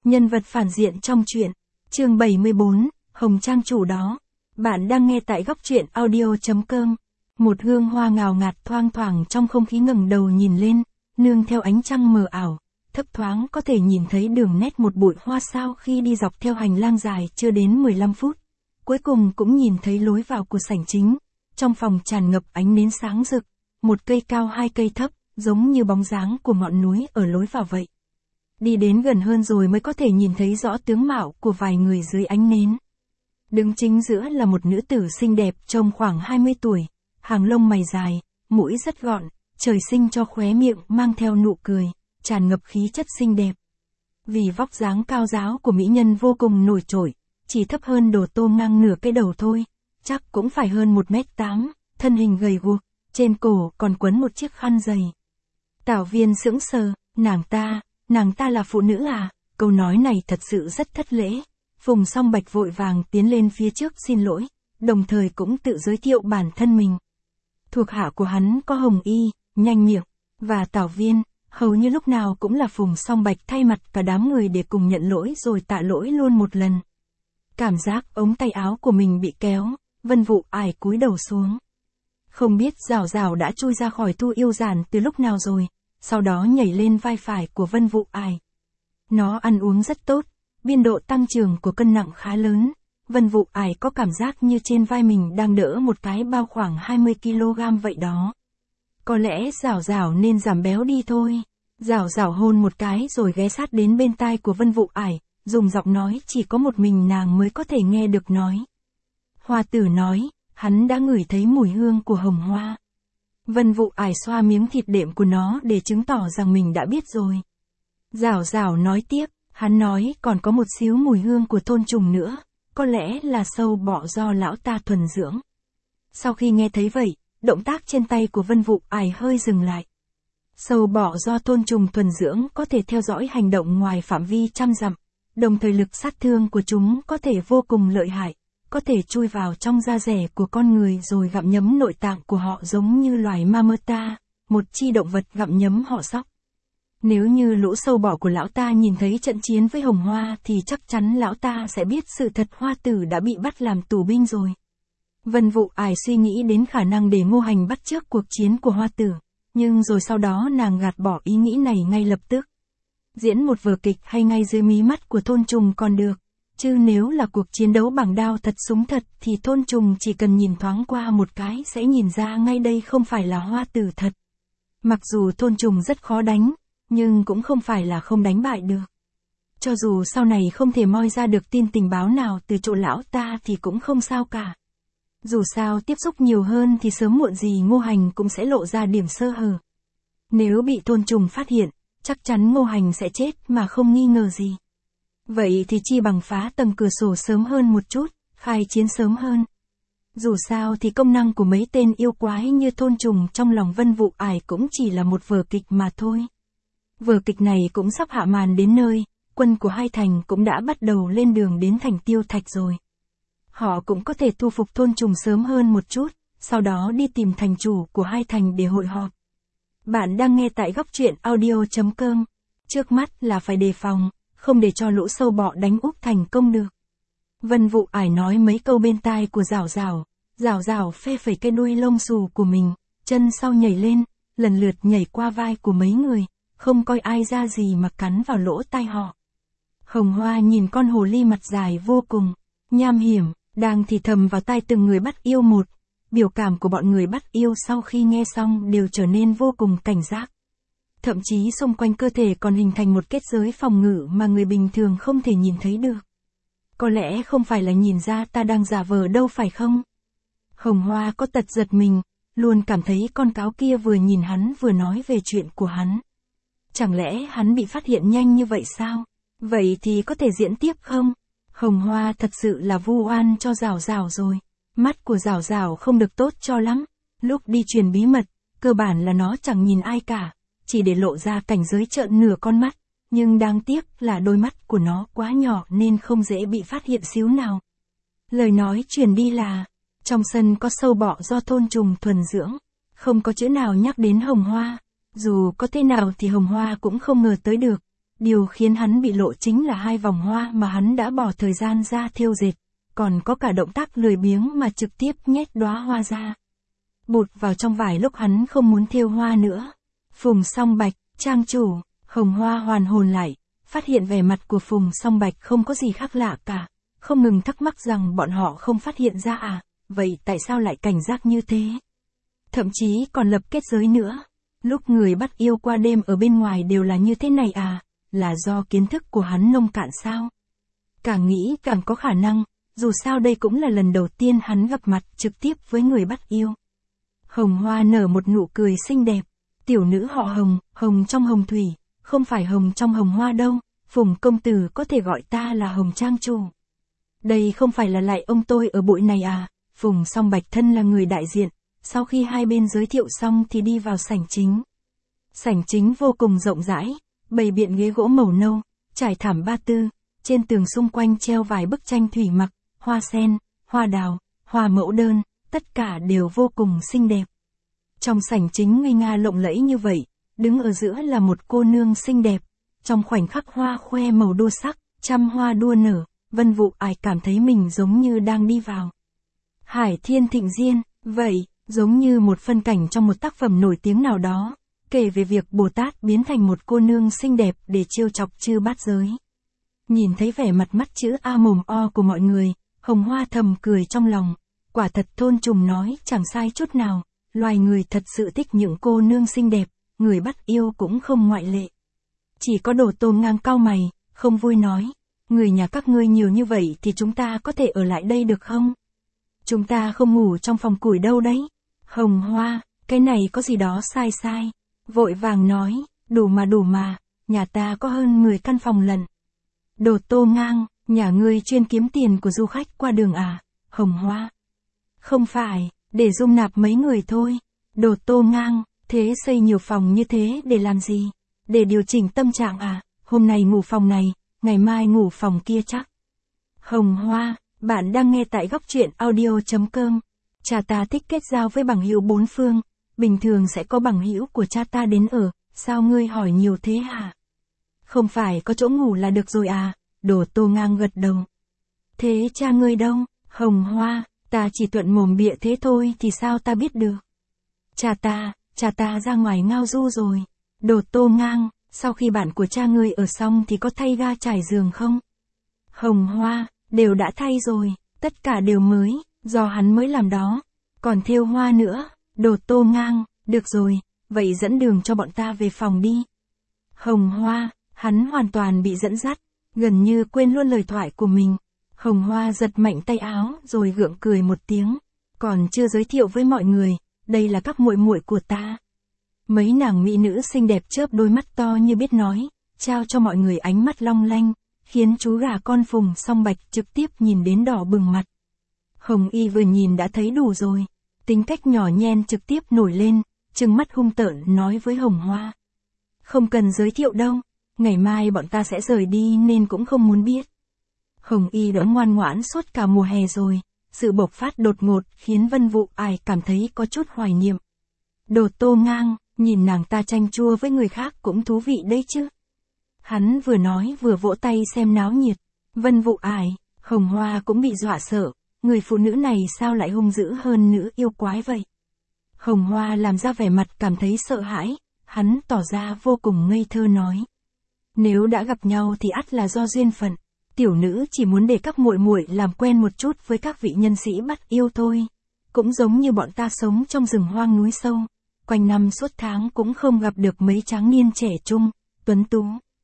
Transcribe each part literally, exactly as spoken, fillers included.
Nhân vật phản diện trong truyện. Chương bảy mươi bốn, Hồng Trang chủ đó. Bạn đang nghe tại góc truyện audio chấm com. Một hương hoa ngào ngạt thoang thoảng trong không khí, ngẩng đầu nhìn lên, nương theo ánh trăng mờ ảo, thấp thoáng có thể nhìn thấy đường nét một bụi hoa sao khi đi dọc theo hành lang dài chưa đến mười lăm phút. Cuối cùng cũng nhìn thấy lối vào của sảnh chính. Trong phòng tràn ngập ánh nến sáng rực, một cây cao hai cây thấp, giống như bóng dáng của ngọn núi ở lối vào vậy. Đi đến gần hơn rồi mới có thể nhìn thấy rõ tướng mạo của vài người dưới ánh nến. Đứng chính giữa là một nữ tử xinh đẹp trông khoảng hai mươi tuổi, hàng lông mày dài, mũi rất gọn, trời sinh cho khóe miệng mang theo nụ cười, tràn ngập khí chất xinh đẹp. Vì vóc dáng cao ráo của mỹ nhân vô cùng nổi trội, chỉ thấp hơn Đồ Tô ngang nửa cái đầu thôi, chắc cũng phải hơn một mét tám, thân hình gầy guộc, trên cổ còn quấn một chiếc khăn dày. Tảo Viên sững sờ, nàng ta, nàng ta là phụ nữ à? Câu nói này thật sự rất thất lễ. Phùng Song Bạch vội vàng tiến lên phía trước xin lỗi, đồng thời cũng tự giới thiệu bản thân mình. Thuộc hạ của hắn có Hồng Y, Nhanh Miệng, và Tảo Viên, hầu như lúc nào cũng là Phùng Song Bạch thay mặt cả đám người để cùng nhận lỗi rồi tạ lỗi luôn một lần. Cảm giác ống tay áo của mình bị kéo, Vân Vụ Ải cúi đầu xuống. Không biết Giảo Giảo đã chui ra khỏi Thu Yêu Giản từ lúc nào rồi, sau đó nhảy lên vai phải của Vân Vụ Ải. Nó ăn uống rất tốt, biên độ tăng trưởng của cân nặng khá lớn. Vân Vụ Ải có cảm giác như trên vai mình đang đỡ một cái bao khoảng hai mươi ki lô gam vậy đó. Có lẽ Giảo Giảo nên giảm béo đi thôi. Giảo Giảo hôn một cái rồi ghé sát đến bên tai của Vân Vụ Ải, dùng giọng nói chỉ có một mình nàng mới có thể nghe được nói. Hoa tử nói, hắn đã ngửi thấy mùi hương của hồng hoa. Vân Vụ Ải xoa miếng thịt đệm của nó để chứng tỏ rằng mình đã biết rồi. Giảo Giảo nói tiếp, hắn nói còn có một xíu mùi hương của thôn trùng nữa, có lẽ là sâu bọ do lão ta thuần dưỡng. Sau khi nghe thấy vậy, động tác trên tay của Vân Vụ Ải hơi dừng lại. Sâu bọ do thôn trùng thuần dưỡng có thể theo dõi hành động ngoài phạm vi trăm dặm, đồng thời lực sát thương của chúng có thể vô cùng lợi hại, có thể chui vào trong da dẻ của con người rồi gặm nhấm nội tạng của họ giống như loài Mamata, một chi động vật gặm nhấm họ sóc. Nếu như lũ sâu bọ của lão ta nhìn thấy trận chiến với Hồng Hoa thì chắc chắn lão ta sẽ biết sự thật Hoa tử đã bị bắt làm tù binh rồi. Vân Vụ Ải suy nghĩ đến khả năng để Ngô Hành bắt chước cuộc chiến của Hoa tử, nhưng rồi sau đó nàng gạt bỏ ý nghĩ này ngay lập tức. Diễn một vở kịch hay ngay dưới mí mắt của thôn trùng còn được, chứ nếu là cuộc chiến đấu bằng đao thật súng thật thì thôn trùng chỉ cần nhìn thoáng qua một cái sẽ nhìn ra ngay đây không phải là Hoa tử thật. Mặc dù thôn trùng rất khó đánh, nhưng cũng không phải là không đánh bại được. Cho dù sau này không thể moi ra được tin tình báo nào từ chỗ lão ta thì cũng không sao cả. Dù sao tiếp xúc nhiều hơn thì sớm muộn gì Ngô Hành cũng sẽ lộ ra điểm sơ hở. Nếu bị thôn trùng phát hiện, chắc chắn Ngô Hành sẽ chết mà không nghi ngờ gì. Vậy thì chi bằng phá tầng cửa sổ sớm hơn một chút, khai chiến sớm hơn. Dù sao thì công năng của mấy tên yêu quái như thôn trùng trong lòng Vân Vụ Ải cũng chỉ là một vở kịch mà thôi. Vở kịch này cũng sắp hạ màn đến nơi, quân của hai thành cũng đã bắt đầu lên đường đến thành Tiêu Thạch rồi. Họ cũng có thể thu phục thôn trùng sớm hơn một chút, sau đó đi tìm thành chủ của hai thành để hội họp. Bạn đang nghe tại góc truyện audio chấm com. Trước mắt là phải đề phòng, không để cho lũ sâu bọ đánh úp thành công được. Vân Vụ Ải nói mấy câu bên tai của Giảo Giảo, Giảo Giảo phê phẩy cái đuôi lông xù của mình, chân sau nhảy lên, lần lượt nhảy qua vai của mấy người, không coi ai ra gì mà cắn vào lỗ tai họ. Hồng Hoa nhìn con hồ ly mặt dài vô cùng nham hiểm, đang thì thầm vào tai từng người bắt yêu một. Biểu cảm của bọn người bắt yêu sau khi nghe xong đều trở nên vô cùng cảnh giác. Thậm chí xung quanh cơ thể còn hình thành một kết giới phòng ngự mà người bình thường không thể nhìn thấy được. Có lẽ không phải là nhìn ra ta đang giả vờ đâu phải không? Hồng Hoa có tật giật mình, luôn cảm thấy con cáo kia vừa nhìn hắn vừa nói về chuyện của hắn. Chẳng lẽ hắn bị phát hiện nhanh như vậy sao? Vậy thì có thể diễn tiếp không? Hồng Hoa thật sự là vu oan cho Giảo Giảo rồi. Mắt của Giảo Giảo không được tốt cho lắm. Lúc đi truyền bí mật, cơ bản là nó chẳng nhìn ai cả, chỉ để lộ ra cảnh giới trợn nửa con mắt. Nhưng đáng tiếc là đôi mắt của nó quá nhỏ nên không dễ bị phát hiện xíu nào. Lời nói truyền đi là, trong sân có sâu bọ do thôn trùng thuần dưỡng. Không có chữ nào nhắc đến Hồng Hoa. Dù có thế nào thì Hồng Hoa cũng không ngờ tới được. Điều khiến hắn bị lộ chính là hai vòng hoa mà hắn đã bỏ thời gian ra thêu dệt, còn có cả động tác lười biếng mà trực tiếp nhét đóa hoa ra. Bụt vào trong vải lúc hắn không muốn thêu hoa nữa. Phùng Song Bạch, trang chủ, Hồng Hoa hoàn hồn lại, phát hiện vẻ mặt của Phùng Song Bạch không có gì khác lạ cả, không ngừng thắc mắc rằng bọn họ không phát hiện ra à, vậy tại sao lại cảnh giác như thế? Thậm chí còn lập kết giới nữa. Lúc người bắt yêu qua đêm ở bên ngoài đều là như thế này à, là do kiến thức của hắn nông cạn sao? Càng nghĩ càng có khả năng, dù sao đây cũng là lần đầu tiên hắn gặp mặt trực tiếp với người bắt yêu. Hồng Hoa nở một nụ cười xinh đẹp, tiểu nữ họ Hồng, Hồng trong Hồng Thủy, không phải Hồng trong Hồng Hoa đâu, Phùng công tử có thể gọi ta là Hồng trang chủ. Đây không phải là lại ông tôi ở bụi này à? Phùng Song Bạch thân là người đại diện, sau khi hai bên giới thiệu xong thì đi vào sảnh chính. Sảnh chính vô cùng rộng rãi, bày biện ghế gỗ màu nâu, trải thảm ba tư, trên tường xung quanh treo vài bức tranh thủy mặc, hoa sen, hoa đào, hoa mẫu đơn, tất cả đều vô cùng xinh đẹp. Trong sảnh chính nguy nga lộng lẫy như vậy, đứng ở giữa là một cô nương xinh đẹp, trong khoảnh khắc hoa khoe màu đua sắc, trăm hoa đua nở, Vân Vụ Ải cảm thấy mình giống như đang đi vào Hải Thiên Thịnh Diên, vậy, giống như một phân cảnh trong một tác phẩm nổi tiếng nào đó, kể về việc Bồ Tát biến thành một cô nương xinh đẹp để trêu chọc chư bát giới. Nhìn thấy vẻ mặt mắt chữ A mồm O của mọi người, Hồng Hoa thầm cười trong lòng, quả thật Thôn Trùng nói chẳng sai chút nào, loài người thật sự thích những cô nương xinh đẹp, người bắt yêu cũng không ngoại lệ. Chỉ có Đồ Tôm ngang cau mày, không vui nói, người nhà các ngươi nhiều như vậy thì chúng ta có thể ở lại đây được không? Chúng ta không ngủ trong phòng củi đâu đấy. Hồng Hoa, cái này có gì đó sai sai. Vội vàng nói, đủ mà đủ mà, nhà ta có hơn mười căn phòng lận. Đồ Tô ngang, nhà ngươi chuyên kiếm tiền của du khách qua đường à? Hồng Hoa. Không phải, để dung nạp mấy người thôi. Đồ Tô ngang, thế xây nhiều phòng như thế để làm gì? Để điều chỉnh tâm trạng à? Hôm nay ngủ phòng này, ngày mai ngủ phòng kia chắc. Hồng Hoa, bạn đang nghe tại góc truyện audio chấm com. Cha ta thích kết giao với bằng hữu bốn phương, bình thường sẽ có bằng hữu của cha ta đến ở, sao ngươi hỏi nhiều thế hả? Không phải có chỗ ngủ là được rồi à? Đồ Tô ngang gật đầu. Thế cha ngươi đâu? Hồng Hoa, ta chỉ thuận mồm bịa thế thôi thì sao ta biết được? Cha ta, cha ta ra ngoài ngao du rồi. Đồ Tô ngang, sau khi bạn của cha ngươi ở xong thì có thay ga trải giường không? Hồng Hoa, đều đã thay rồi, tất cả đều mới, do hắn mới làm đó. Còn thêu hoa nữa. Đồ Tô ngang, được rồi, vậy dẫn đường cho bọn ta về phòng đi. Hồng Hoa, hắn hoàn toàn bị dẫn dắt, gần như quên luôn lời thoại của mình. Hồng Hoa giật mạnh tay áo rồi gượng cười một tiếng, còn chưa giới thiệu với mọi người, đây là các muội muội của ta. Mấy nàng mỹ nữ xinh đẹp chớp đôi mắt to như biết nói, trao cho mọi người ánh mắt long lanh, khiến chú gà con Phùng Song Bạch trực tiếp nhìn đến đỏ bừng mặt. Hồng Y vừa nhìn đã thấy đủ rồi, tính cách nhỏ nhen trực tiếp nổi lên, trừng mắt hung tợn nói với Hồng Hoa. Không cần giới thiệu đâu, ngày mai bọn ta sẽ rời đi nên cũng không muốn biết. Hồng Y đã ngoan ngoãn suốt cả mùa hè rồi, sự bộc phát đột ngột khiến Vân Vụ Ải cảm thấy có chút hoài niệm. Đồ Tô ngang, nhìn nàng ta chanh chua với người khác cũng thú vị đấy chứ. Hắn vừa nói vừa vỗ tay xem náo nhiệt. Vân Vụ Ải, Hồng Hoa cũng bị dọa sợ, người phụ nữ này sao lại hung dữ hơn nữ yêu quái vậy? Hồng Hoa làm ra vẻ mặt cảm thấy sợ hãi, hắn tỏ ra vô cùng ngây thơ nói. Nếu đã gặp nhau thì ắt là do duyên phận, tiểu nữ chỉ muốn để các muội muội làm quen một chút với các vị nhân sĩ bắt yêu thôi. Cũng giống như bọn ta sống trong rừng hoang núi sâu, quanh năm suốt tháng cũng không gặp được mấy tráng niên trẻ trung, tuấn tú.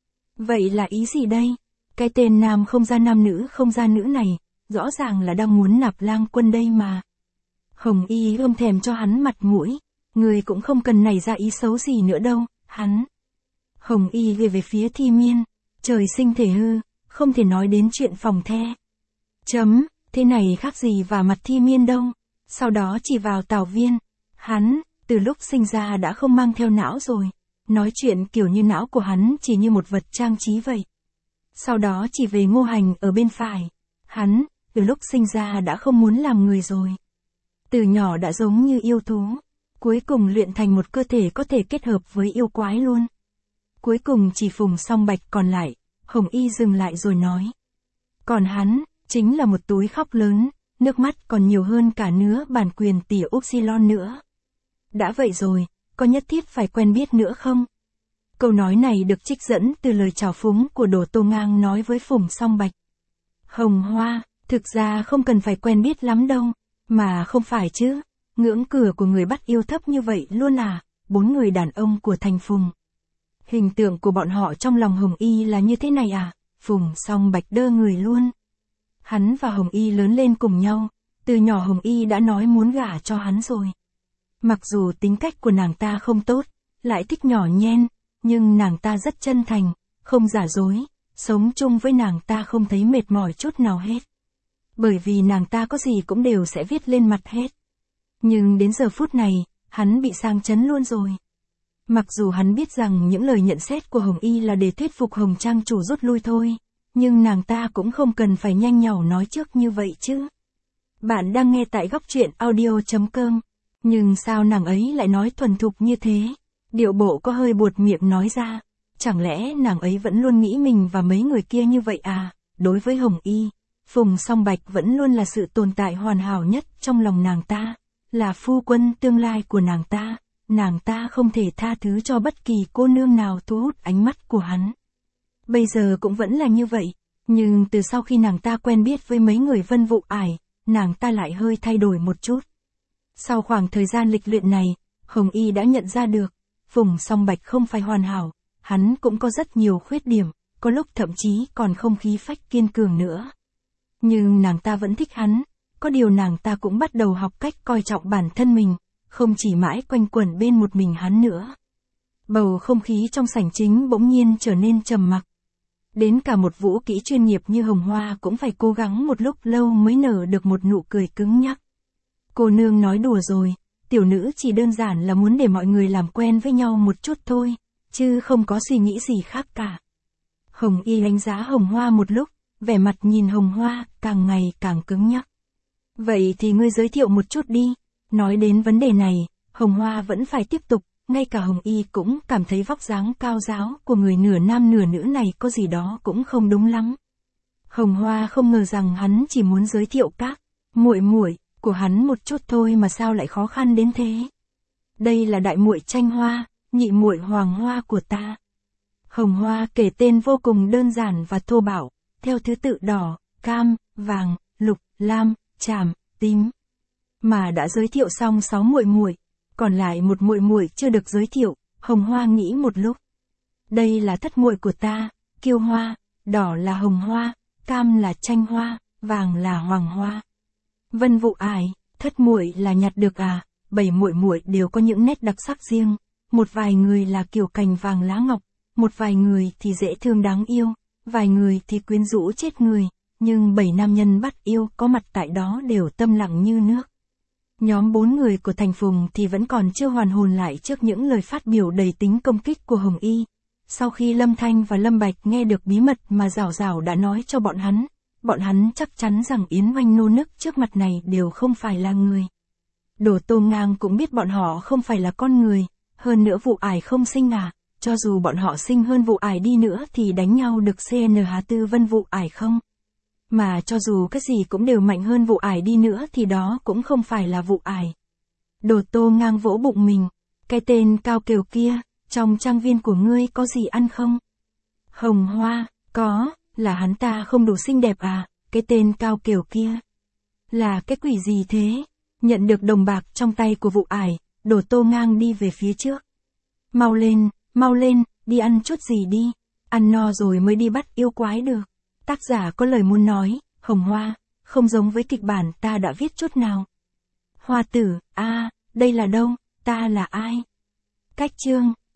Vậy là ý gì đây? Cái tên nam không ra nam nữ không ra nữ này, rõ ràng là đang muốn nạp lang quân đây mà. Hồng Y ôm thèm cho hắn mặt mũi, người cũng không cần nảy ra ý xấu gì nữa đâu, hắn. Hồng Y về về phía Thi Miên, trời sinh thể hư, không thể nói đến chuyện phòng the. Chấm, thế này khác gì vào mặt Thi Miên đâu, sau đó chỉ vào Tào Viên, hắn, từ lúc sinh ra đã không mang theo não rồi, nói chuyện kiểu như não của hắn chỉ như một vật trang trí vậy. Sau đó chỉ về Ngô Hành ở bên phải, hắn, từ lúc sinh ra đã không muốn làm người rồi. Từ nhỏ đã giống như yêu thú, cuối cùng luyện thành một cơ thể có thể kết hợp với yêu quái luôn. Cuối cùng chỉ Phùng Song Bạch còn lại, Hồng Y dừng lại rồi nói. Còn hắn, chính là một túi khóc lớn, nước mắt còn nhiều hơn cả nứa bản quyền tỉa Upsilon nữa. Đã vậy rồi, có nhất thiết phải quen biết nữa không? Câu nói này được trích dẫn từ lời chào phúng của Đồ Tô Ngang nói với Phùng Song Bạch. Hồng Hoa, thực ra không cần phải quen biết lắm đâu, mà không phải chứ, ngưỡng cửa của người bắt yêu thấp như vậy luôn à, bốn người đàn ông của thành Phùng. Hình tượng của bọn họ trong lòng Hồng Y là như thế này à, Phùng Song Bạch đơ người luôn. Hắn và Hồng Y lớn lên cùng nhau, từ nhỏ Hồng Y đã nói muốn gả cho hắn rồi. Mặc dù tính cách của nàng ta không tốt, lại thích nhỏ nhen, nhưng nàng ta rất chân thành, không giả dối, sống chung với nàng ta không thấy mệt mỏi chút nào hết. Bởi vì nàng ta có gì cũng đều sẽ viết lên mặt hết. Nhưng đến giờ phút này, hắn bị sang chấn luôn rồi. Mặc dù hắn biết rằng những lời nhận xét của Hồng Y là để thuyết phục Hồng Trang chủ rút lui thôi, nhưng nàng ta cũng không cần phải nhanh nhảu nói trước như vậy chứ. Bạn đang nghe tại góc truyện audio chấm com, nhưng sao nàng ấy lại nói thuần thục như thế? Điệu bộ có hơi buột miệng nói ra, chẳng lẽ nàng ấy vẫn luôn nghĩ mình và mấy người kia như vậy à? Đối với Hồng Y, Phùng Song Bạch vẫn luôn là sự tồn tại hoàn hảo nhất trong lòng nàng ta, là phu quân tương lai của nàng ta, nàng ta không thể tha thứ cho bất kỳ cô nương nào thu hút ánh mắt của hắn. Bây giờ cũng vẫn là như vậy, nhưng từ sau khi nàng ta quen biết với mấy người Vân Vụ Ải, nàng ta lại hơi thay đổi một chút. Sau khoảng thời gian lịch luyện này, Hồng Y đã nhận ra được, Phùng Song Bạch không phải hoàn hảo, hắn cũng có rất nhiều khuyết điểm, có lúc thậm chí còn không khí phách kiên cường nữa. Nhưng nàng ta vẫn thích hắn, có điều nàng ta cũng bắt đầu học cách coi trọng bản thân mình, không chỉ mãi quanh quẩn bên một mình hắn nữa. Bầu không khí trong sảnh chính bỗng nhiên trở nên trầm mặc. Đến cả một vũ kỹ chuyên nghiệp như Hồng Hoa cũng phải cố gắng một lúc lâu mới nở được một nụ cười cứng nhắc. Cô nương nói đùa rồi, tiểu nữ chỉ đơn giản là muốn để mọi người làm quen với nhau một chút thôi, chứ không có suy nghĩ gì khác cả. Hồng Y đánh giá Hồng Hoa một lúc, vẻ mặt nhìn Hồng Hoa càng ngày càng cứng nhắc. Vậy thì ngươi giới thiệu một chút đi. Nói đến vấn đề này, Hồng Hoa vẫn phải tiếp tục, ngay cả Hồng Y cũng cảm thấy vóc dáng cao ráo của người nửa nam nửa nữ này có gì đó cũng không đúng lắm. Hồng Hoa không ngờ rằng hắn chỉ muốn giới thiệu các muội muội của hắn một chút thôi mà sao lại khó khăn đến thế. Đây là đại muội Tranh Hoa, nhị muội Hoàng Hoa của ta. Hồng Hoa kể tên vô cùng đơn giản và thô bạo, theo thứ tự đỏ, cam, vàng, lục, lam, tràm, tím. Mà đã giới thiệu xong sáu muội muội, còn lại một muội muội chưa được giới thiệu, Hồng Hoa nghĩ một lúc. Đây là thất muội của ta, Kiêu Hoa, đỏ là Hồng Hoa, cam là Tranh Hoa, vàng là Hoàng Hoa. Vân Vụ Ải, thất muội là nhặt được à, bảy muội muội đều có những nét đặc sắc riêng, một vài người là kiều cành vàng lá ngọc, một vài người thì dễ thương đáng yêu, vài người thì quyến rũ chết người, nhưng bảy nam nhân bắt yêu có mặt tại đó đều tâm lặng như nước. Nhóm bốn người của thành Phùng thì vẫn còn chưa hoàn hồn lại trước những lời phát biểu đầy tính công kích của Hồng Y. Sau khi Lâm Thanh và Lâm Bạch nghe được bí mật mà Giảo Giảo đã nói cho bọn hắn, bọn hắn chắc chắn rằng Yến Oanh nô nức trước mặt này đều không phải là người. Đồ Tô Ngang cũng biết bọn họ không phải là con người, hơn nữa Vụ Ải không sinh à, cho dù bọn họ sinh hơn Vụ Ải đi nữa thì đánh nhau được xê en hát tư Vân Vụ Ải không? Mà cho dù cái gì cũng đều mạnh hơn Vụ Ải đi nữa thì đó cũng không phải là Vụ Ải. Đồ Tô Ngang vỗ bụng mình, cái tên cao kiều kia, trong trang viên của ngươi có gì ăn không? Hồng Hoa, có, là hắn ta không đủ xinh đẹp à, cái tên cao kiều kia. Là cái quỷ gì thế? Nhận được đồng bạc trong tay của Vụ Ải, Đồ Tô Ngang đi về phía trước. Mau lên, mau lên, đi ăn chút gì đi, ăn no rồi mới đi bắt yêu quái được. Tác giả có lời muốn nói, Hồng Hoa, không giống với kịch bản ta đã viết chút nào. Hoa tử, a, à, đây là đâu, ta là ai? Cách chương,